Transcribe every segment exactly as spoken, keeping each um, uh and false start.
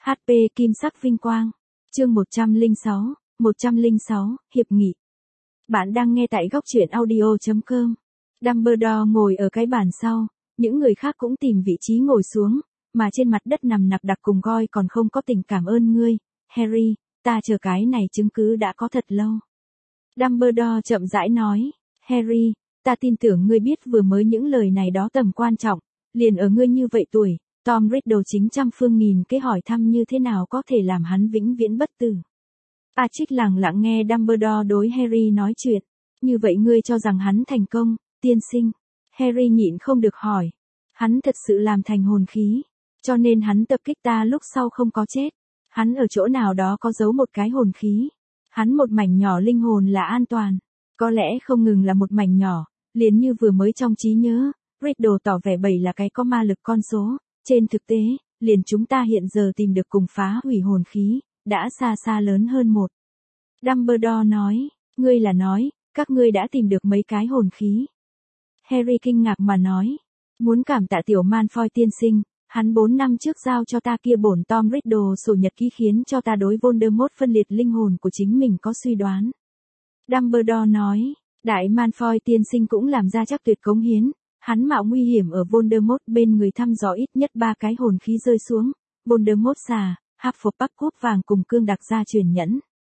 hát pê Kim sắc vinh quang. Chương một trăm lẻ sáu, một trăm lẻ sáu, hiệp nghị. Bạn đang nghe tại góc truyện audio chấm com. Dumbledore ngồi ở cái bàn sau, những người khác cũng tìm vị trí ngồi xuống, mà trên mặt đất nằm nặc đặc cùng Goi còn không có tình cảm ơn ngươi, Harry, ta chờ cái này chứng cứ đã có thật lâu. Dumbledore chậm rãi nói, Harry, ta tin tưởng ngươi biết vừa mới những lời này đó tầm quan trọng, liền ở ngươi như vậy tuổi, Tom Riddle chính trăm phương nghìn kế hỏi thăm như thế nào có thể làm hắn vĩnh viễn bất tử. Patrick lặng lặng nghe Dumbledore đối Harry nói chuyện, như vậy ngươi cho rằng hắn thành công, tiên sinh. Harry nhịn không được hỏi, hắn thật sự làm thành hồn khí, cho nên hắn tập kích ta lúc sau không có chết. Hắn ở chỗ nào đó có giấu một cái hồn khí. Hắn một mảnh nhỏ linh hồn là an toàn. Có lẽ không ngừng là một mảnh nhỏ, liền như vừa mới trong trí nhớ, Riddle tỏ vẻ bảy là cái có ma lực con số. Trên thực tế, liền chúng ta hiện giờ tìm được cùng phá hủy hồn khí, đã xa xa lớn hơn một. Dumbledore nói, ngươi là nói, các ngươi đã tìm được mấy cái hồn khí. Harry kinh ngạc mà nói, muốn cảm tạ tiểu Malfoy tiên sinh, hắn bốn năm trước giao cho ta kia bổn Tom Riddle sổ nhật ký khiến cho ta đối Voldemort phân liệt linh hồn của chính mình có suy đoán. Dumbledore nói, đại Malfoy tiên sinh cũng làm ra chắc tuyệt cống hiến, hắn mạo nguy hiểm ở Voldemort bên người thăm dò ít nhất ba cái hồn khí rơi xuống, Voldemort xà, Hufflepuff cúp vàng cùng cương đặc gia truyền nhẫn.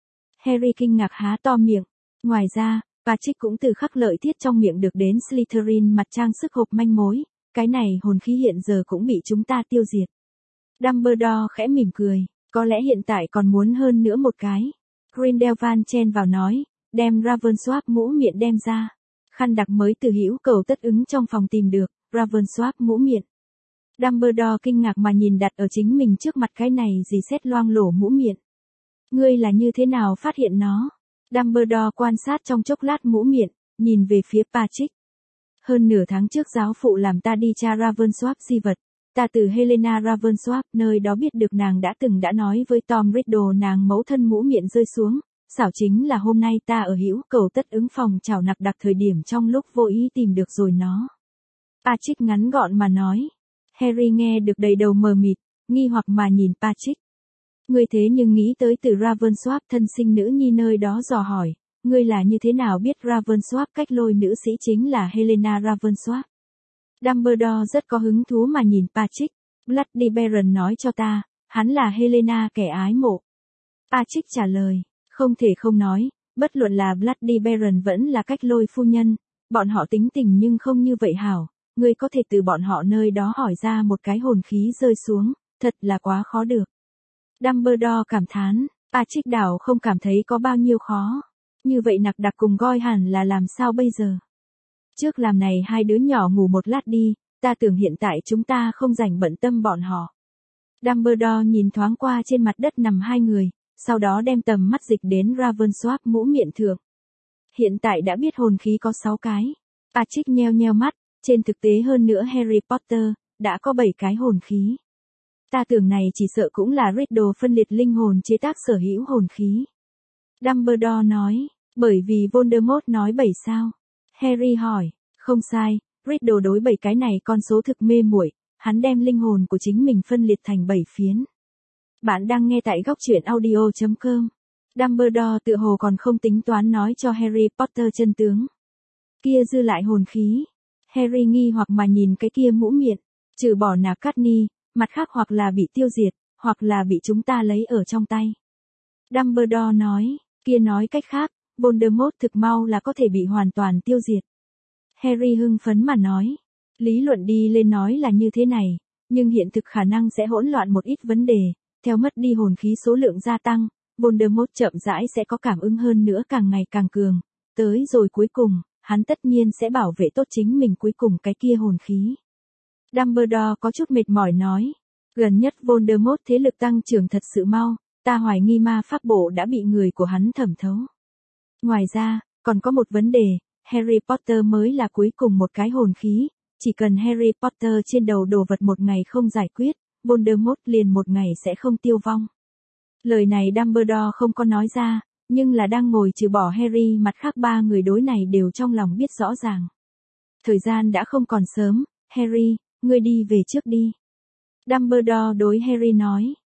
Harry kinh ngạc há to miệng, ngoài ra, Patrick cũng từ khắc lợi thiết trong miệng được đến Slytherin mặt trang sức hộp manh mối, cái này hồn khí hiện giờ cũng bị chúng ta tiêu diệt. Dumbledore khẽ mỉm cười, có lẽ hiện tại còn muốn hơn nữa một cái. Grindelwald chen vào nói, đem Ravensworth mũ miệng đem ra. Khăn đặc mới từ hữu cầu tất ứng trong phòng tìm được, Ravensworth mũ miệng. Dumbledore kinh ngạc mà nhìn đặt ở chính mình trước mặt cái này gì xét loang lổ mũ miệng. Ngươi là như thế nào phát hiện nó? Dumbledore quan sát trong chốc lát mũ miệng, nhìn về phía Patrick. Hơn nửa tháng trước giáo phụ làm ta đi tra Ravensworth di vật. Ta từ Helena Ravensworth nơi đó biết được nàng đã từng đã nói với Tom Riddle nàng mẫu thân mũ miệng rơi xuống. Xảo chính là hôm nay ta ở hữu cầu tất ứng phòng chào nặc đặc thời điểm trong lúc vô ý tìm được rồi nó. Patrick ngắn gọn mà nói. Harry nghe được đầy đầu mờ mịt, nghi hoặc mà nhìn Patrick. Ngươi thế nhưng nghĩ tới từ Ravensworth thân sinh nữ nhi nơi đó dò hỏi, ngươi là như thế nào biết Ravensworth cách lôi nữ sĩ chính là Helena Ravensworth? Dumbledore rất có hứng thú mà nhìn Patrick. Bloody Baron nói cho ta, hắn là Helena kẻ ái mộ. Patrick trả lời, không thể không nói, bất luận là Bloody Baron vẫn là cách lôi phu nhân, bọn họ tính tình nhưng không như vậy hảo, ngươi có thể từ bọn họ nơi đó hỏi ra một cái hồn khí rơi xuống, thật là quá khó được. Dumbledore cảm thán, Patrick đảo không cảm thấy có bao nhiêu khó. Như vậy nặc đặc cùng Goi hẳn là làm sao bây giờ? Trước làm này hai đứa nhỏ ngủ một lát đi, ta tưởng hiện tại chúng ta không rảnh bận tâm bọn họ. Dumbledore nhìn thoáng qua trên mặt đất nằm hai người, sau đó đem tầm mắt dịch đến Ravensworth mũ miệng thượng. Hiện tại đã biết hồn khí có sáu cái. Patrick nheo nheo mắt, trên thực tế hơn nữa Harry Potter, đã có bảy cái hồn khí. Ta tưởng này chỉ sợ cũng là Riddle phân liệt linh hồn chế tác sở hữu hồn khí. Dumbledore nói, bởi vì Voldemort nói bảy sao. Harry hỏi, không sai, Riddle đối bảy cái này con số thực mê muội, hắn đem linh hồn của chính mình phân liệt thành bảy phiến. Bạn đang nghe tại góc truyện audio chấm com. Dumbledore tự hồ còn không tính toán nói cho Harry Potter chân tướng. Kia dư lại hồn khí. Harry nghi hoặc mà nhìn cái kia mũ miệng, trừ bỏ nạp Cudney, mặt khác hoặc là bị tiêu diệt, hoặc là bị chúng ta lấy ở trong tay. Dumbledore nói, kia nói cách khác, Voldemort thực mau là có thể bị hoàn toàn tiêu diệt. Harry hưng phấn mà nói, lý luận đi lên nói là như thế này, nhưng hiện thực khả năng sẽ hỗn loạn một ít vấn đề, theo mất đi hồn khí số lượng gia tăng, Voldemort chậm rãi sẽ có cảm ứng hơn nữa càng ngày càng cường, tới rồi cuối cùng, hắn tất nhiên sẽ bảo vệ tốt chính mình cuối cùng cái kia hồn khí. Dumbledore có chút mệt mỏi nói, gần nhất Voldemort thế lực tăng trưởng thật sự mau, ta hoài nghi ma pháp bộ đã bị người của hắn thẩm thấu. Ngoài ra, còn có một vấn đề, Harry Potter mới là cuối cùng một cái hồn khí, chỉ cần Harry Potter trên đầu đồ vật một ngày không giải quyết, Voldemort liền một ngày sẽ không tiêu vong. Lời này Dumbledore không có nói ra, nhưng là đang ngồi trừ bỏ Harry mặt khác ba người đối này đều trong lòng biết rõ ràng. Thời gian đã không còn sớm, Harry, ngươi đi về trước đi. Dumbledore đối Harry nói,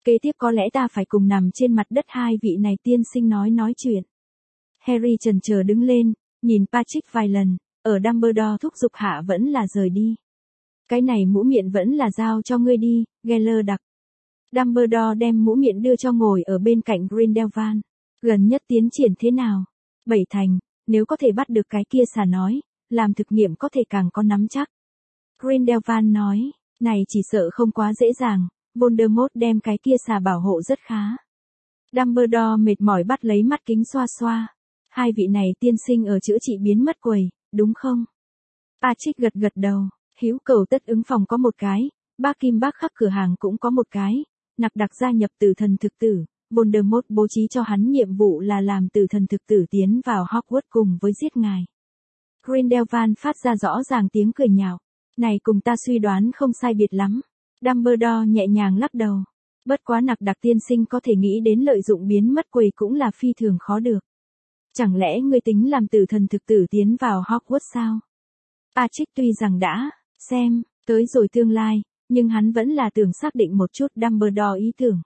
Kế tiếp có lẽ ta phải cùng nằm trên mặt đất hai vị này tiên sinh nói nói chuyện. Harry chần chờ đứng lên, nhìn Patrick vài lần, ở Dumbledore thúc giục hạ vẫn là rời đi. Cái này mũ miệng vẫn là giao cho ngươi đi, Geller đặc. Dumbledore đem mũ miệng đưa cho ngồi ở bên cạnh Grindelwald. Gần nhất tiến triển thế nào? Bảy thành, nếu có thể bắt được cái kia xà nói, làm thực nghiệm có thể càng có nắm chắc. Grindelwald nói, này chỉ sợ không quá dễ dàng, Voldemort đem cái kia xà bảo hộ rất khá. Dumbledore mệt mỏi bắt lấy mắt kính xoa xoa. Hai vị này tiên sinh ở chữa trị biến mất quầy, đúng không? Patrick gật gật đầu, hữu cầu tất ứng phòng có một cái, bác kim bác khắc cửa hàng cũng có một cái, nặc đặc gia nhập tử thần thực tử, Voldemort bố trí cho hắn nhiệm vụ là làm tử thần thực tử tiến vào Hogwarts cùng với giết ngài. Grindelwald phát ra rõ ràng tiếng cười nhạo, này cùng ta suy đoán không sai biệt lắm. Dumbledore nhẹ nhàng lắc đầu, bất quá nặc đặc tiên sinh có thể nghĩ đến lợi dụng biến mất quầy cũng là phi thường khó được. Chẳng lẽ ngươi tính làm tử thần thực tử tiến vào Hogwarts sao? Patrick tuy rằng đã xem tới rồi tương lai, nhưng hắn vẫn là tưởng xác định một chút Dumbledore ý tưởng.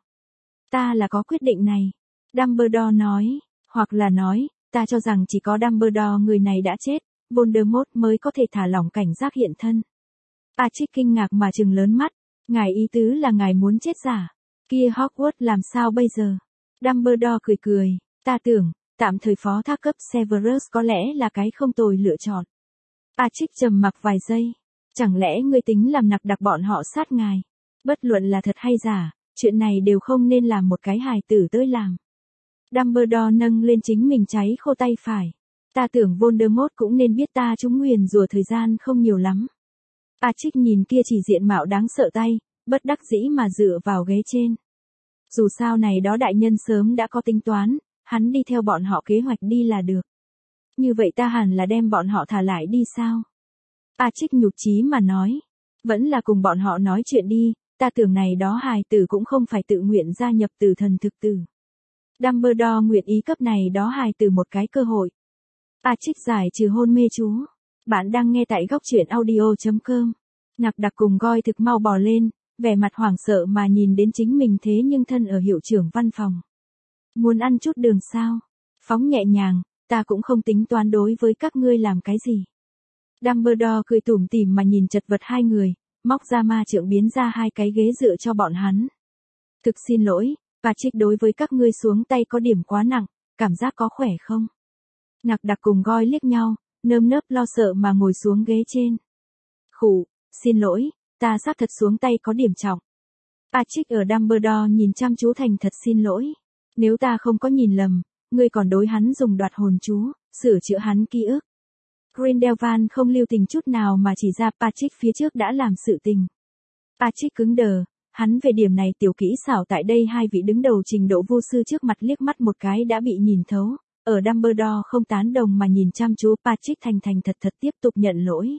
Ta là có quyết định này. Dumbledore nói, hoặc là nói, ta cho rằng chỉ có Dumbledore người này đã chết, Voldemort mới có thể thả lỏng cảnh giác hiện thân. Patrick kinh ngạc mà trừng lớn mắt, ngài ý tứ là ngài muốn chết giả. Kia Hogwarts làm sao bây giờ? Dumbledore cười cười, ta tưởng, tạm thời phó thác cấp Severus có lẽ là cái không tồi lựa chọn. Patrick trầm mặc vài giây, chẳng lẽ ngươi tính làm nặc đặc bọn họ sát ngài? Bất luận là thật hay giả, chuyện này đều không nên làm một cái hài tử tới làm. Dumbledore nâng lên chính mình cháy khô tay phải. Ta tưởng Voldemort cũng nên biết ta trúng nguyền rủa thời gian không nhiều lắm. Patrick nhìn kia chỉ diện mạo đáng sợ tay, bất đắc dĩ mà dựa vào ghế trên. Dù sao này đó đại nhân sớm đã có tính toán, hắn đi theo bọn họ kế hoạch đi là được. Như vậy ta hẳn là đem bọn họ thả lại đi sao? Patrick nhục chí mà nói. Vẫn là cùng bọn họ nói chuyện đi, ta tưởng này đó hài tử cũng không phải tự nguyện gia nhập tử thần thực tử. Dumbledore nguyện ý cấp này đó hài tử một cái cơ hội. Patrick giải trừ hôn mê chú. Bạn đang nghe tại góc truyện audio chấm com. Nặc đặc cùng Goi thực mau bò lên, vẻ mặt hoảng sợ mà nhìn đến chính mình thế nhưng thân ở hiệu trưởng văn phòng. Muốn ăn chút đường sao? Phóng nhẹ nhàng, ta cũng không tính toán đối với các ngươi làm cái gì. Dumbledore cười tủm tỉm mà nhìn chật vật hai người, móc ra ma trượng biến ra hai cái ghế dựa cho bọn hắn. Thực xin lỗi, Patrick đối với các ngươi xuống tay có điểm quá nặng, cảm giác có khỏe không? Nặc đặc cùng Goi liếc nhau, nơm nớp lo sợ mà ngồi xuống ghế trên. Khủ, xin lỗi, ta xác thật xuống tay có điểm trọng. Patrick ở Dumbledore nhìn chăm chú thành thật xin lỗi. Nếu ta không có nhìn lầm, ngươi còn đối hắn dùng đoạt hồn chú, sửa chữa hắn ký ức. Grindelwald không lưu tình chút nào mà chỉ ra Patrick phía trước đã làm sự tình. Patrick cứng đờ, hắn về điểm này tiểu kỹ xảo tại đây hai vị đứng đầu trình độ vô sư trước mặt liếc mắt một cái đã bị nhìn thấu. Ở Dumbledore không tán đồng mà nhìn chăm chú Patrick thành thành thật thật tiếp tục nhận lỗi.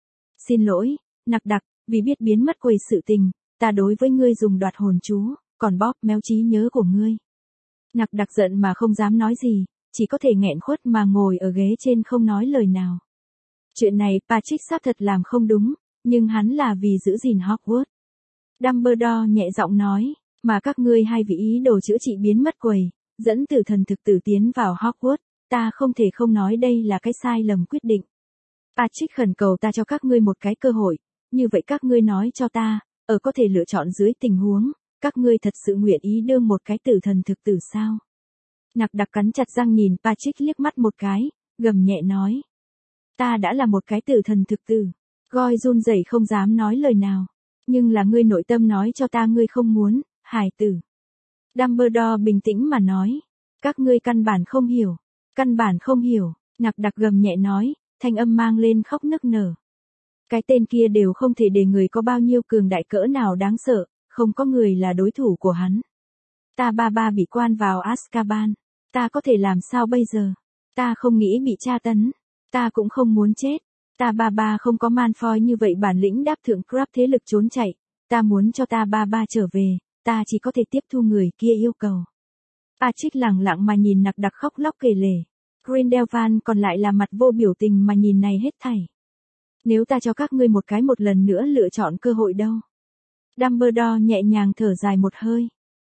Xin lỗi, nặc đặc, vì biết biến mất quầy sự tình, ta đối với ngươi dùng đoạt hồn chú, còn bóp méo trí nhớ của ngươi. Nặc đặc giận mà không dám nói gì, chỉ có thể nghẹn khuất mà ngồi ở ghế trên không nói lời nào. Chuyện này Patrick xác thật làm không đúng, nhưng hắn là vì giữ gìn Hogwarts. Dumbledore nhẹ giọng nói, mà các ngươi hai vị ý đồ chữa trị biến mất quầy, dẫn tử thần thực tử tiến vào Hogwarts, ta không thể không nói đây là cái sai lầm quyết định. Patrick khẩn cầu ta cho các ngươi một cái cơ hội, như vậy các ngươi nói cho ta, ở có thể lựa chọn dưới tình huống, các ngươi thật sự nguyện ý đưa một cái tử thần thực tử sao? Nặc đặc cắn chặt răng nhìn Patrick liếc mắt một cái, gầm nhẹ nói. Ta đã là một cái tử thần thực tử. Goi run rẩy không dám nói lời nào. Nhưng là ngươi nội tâm nói cho ta ngươi không muốn, hài tử. Dumbledore bình tĩnh mà nói. Các ngươi căn bản không hiểu. Căn bản không hiểu, nặc đặc gầm nhẹ nói, thanh âm mang lên khóc nức nở. Cái tên kia đều không thể để người có bao nhiêu cường đại cỡ nào đáng sợ, không có người là đối thủ của hắn. Ta ba ba bị quan vào Azkaban, ta có thể làm sao bây giờ? Ta không nghĩ bị tra tấn, ta cũng không muốn chết. Ta ba ba không có Malfoy như vậy bản lĩnh đáp thượng Crabbe thế lực trốn chạy, ta muốn cho ta ba ba trở về, ta chỉ có thể tiếp thu người kia yêu cầu. Patrick lặng lặng mà nhìn nặc đặc khóc lóc kể lể. Grindelwald còn lại là mặt vô biểu tình mà nhìn này hết thảy. Nếu ta cho các ngươi một cái một lần nữa lựa chọn cơ hội đâu? Dumbledore nhẹ nhàng thở dài một hơi.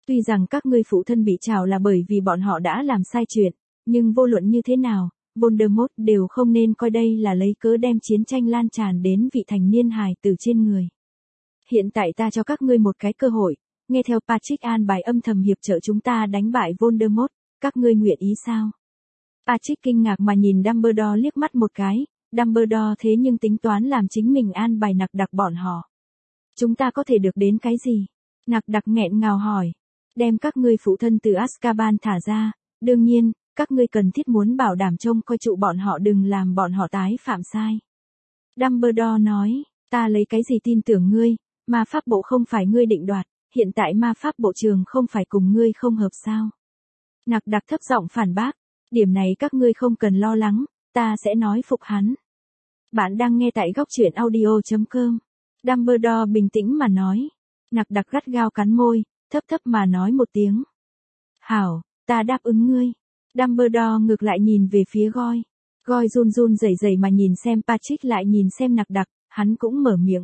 Tuy rằng các ngươi phụ thân bị trảo là bởi vì bọn họ đã làm sai chuyện, nhưng vô luận như thế nào, Voldemort đều không nên coi đây là lấy cớ đem chiến tranh lan tràn đến vị thành niên hài tử trên người. Hiện tại ta cho các ngươi một cái cơ hội, nghe theo Patrick an bài âm thầm hiệp trợ chúng ta đánh bại Voldemort, các ngươi nguyện ý sao? Patrick kinh ngạc mà nhìn Dumbledore liếc mắt một cái, Dumbledore thế nhưng tính toán làm chính mình an bài nặc đặc bọn họ. Chúng ta có thể được đến cái gì? Nặc đặc nghẹn ngào hỏi. Đem các ngươi phụ thân từ Azkaban thả ra, đương nhiên, các ngươi cần thiết muốn bảo đảm trông coi trụ bọn họ đừng làm bọn họ tái phạm sai. Dumbledore nói, ta lấy cái gì tin tưởng ngươi, ma pháp bộ không phải ngươi định đoạt, hiện tại ma pháp bộ trường không phải cùng ngươi không hợp sao. Nặc đặc thấp giọng phản bác, điểm này các ngươi không cần lo lắng, ta sẽ nói phục hắn. Bạn đang nghe tại góc truyện audio chấm com. Dumbledore bình tĩnh mà nói. Nặc đặc gắt gao cắn môi, thấp thấp mà nói một tiếng. Hảo, ta đáp ứng ngươi. Dumbledore ngược lại nhìn về phía Goi. Goi run run rẩy rẩy mà nhìn xem Patrick lại nhìn xem nặc đặc, hắn cũng mở miệng.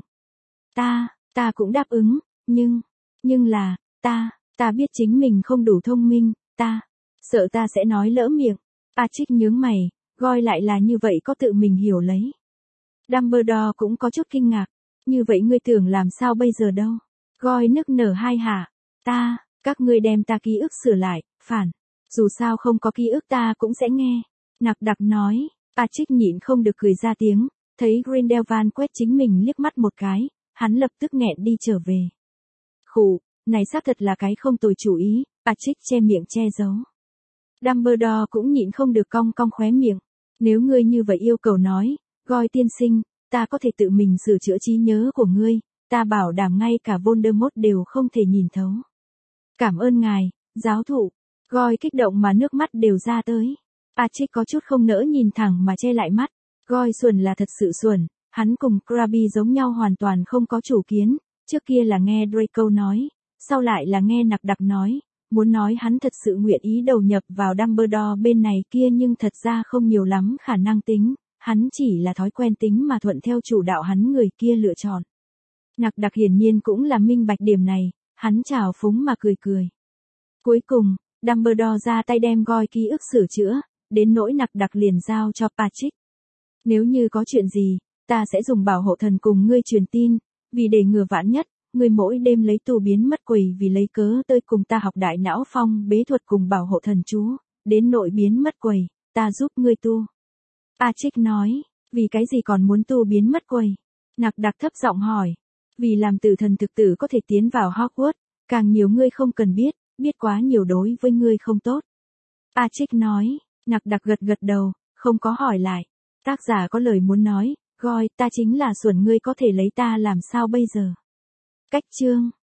Ta, ta cũng đáp ứng, nhưng, nhưng là, ta, ta biết chính mình không đủ thông minh, ta, sợ ta sẽ nói lỡ miệng. Patrick nhướng mày, Goi lại là như vậy có tự mình hiểu lấy. Dumbledore cũng có chút kinh ngạc, như vậy ngươi tưởng làm sao bây giờ đâu. Goi nức nở hai hả, ta, các ngươi đem ta ký ức sửa lại, phản, dù sao không có ký ức ta cũng sẽ nghe. Nặc đặc nói, Patrick nhịn không được cười ra tiếng, thấy Grindelwald quét chính mình liếc mắt một cái, hắn lập tức nghẹn đi trở về. Khủ, này xác thật là cái không tồi chủ ý, Patrick che miệng che giấu. Dumbledore cũng nhịn không được cong cong khóe miệng, nếu ngươi như vậy yêu cầu nói, Goi tiên sinh, ta có thể tự mình sửa chữa trí nhớ của ngươi, ta bảo đảm ngay cả Voldemort đều không thể nhìn thấu. Cảm ơn ngài, giáo thụ. Goi kích động mà nước mắt đều ra tới. Patrick có chút không nỡ nhìn thẳng mà che lại mắt. Goi xuẩn là thật sự xuẩn, hắn cùng Crabbe giống nhau hoàn toàn không có chủ kiến, trước kia là nghe Draco nói, sau lại là nghe nặc đặc nói, muốn nói hắn thật sự nguyện ý đầu nhập vào Dumbledore bên này kia nhưng thật ra không nhiều lắm khả năng tính, hắn chỉ là thói quen tính mà thuận theo chủ đạo hắn người kia lựa chọn. Nặc đặc hiển nhiên cũng là minh bạch điểm này, hắn trào phúng mà cười cười. Cuối cùng, Dumbledore ra tay đem Goi ký ức sửa chữa, đến nỗi nặc đặc liền giao cho Patrick. Nếu như có chuyện gì, ta sẽ dùng bảo hộ thần cùng ngươi truyền tin, vì để ngừa vạn nhất, ngươi mỗi đêm lấy tu biến mất quỷ vì lấy cớ tới cùng ta học đại não phong bế thuật cùng bảo hộ thần chú, đến nội biến mất quỷ, ta giúp ngươi tu. Patrick nói, vì cái gì còn muốn tu biến mất quỷ? Nặc đặc thấp giọng hỏi. Vì làm tử thần thực tử có thể tiến vào Hogwarts, càng nhiều ngươi không cần biết, biết quá nhiều đối với ngươi không tốt. Patrick nói, nặc đặc gật gật đầu, không có hỏi lại. Tác giả có lời muốn nói, Goi, ta chính là xuẩn ngươi có thể lấy ta làm sao bây giờ. Cách chương.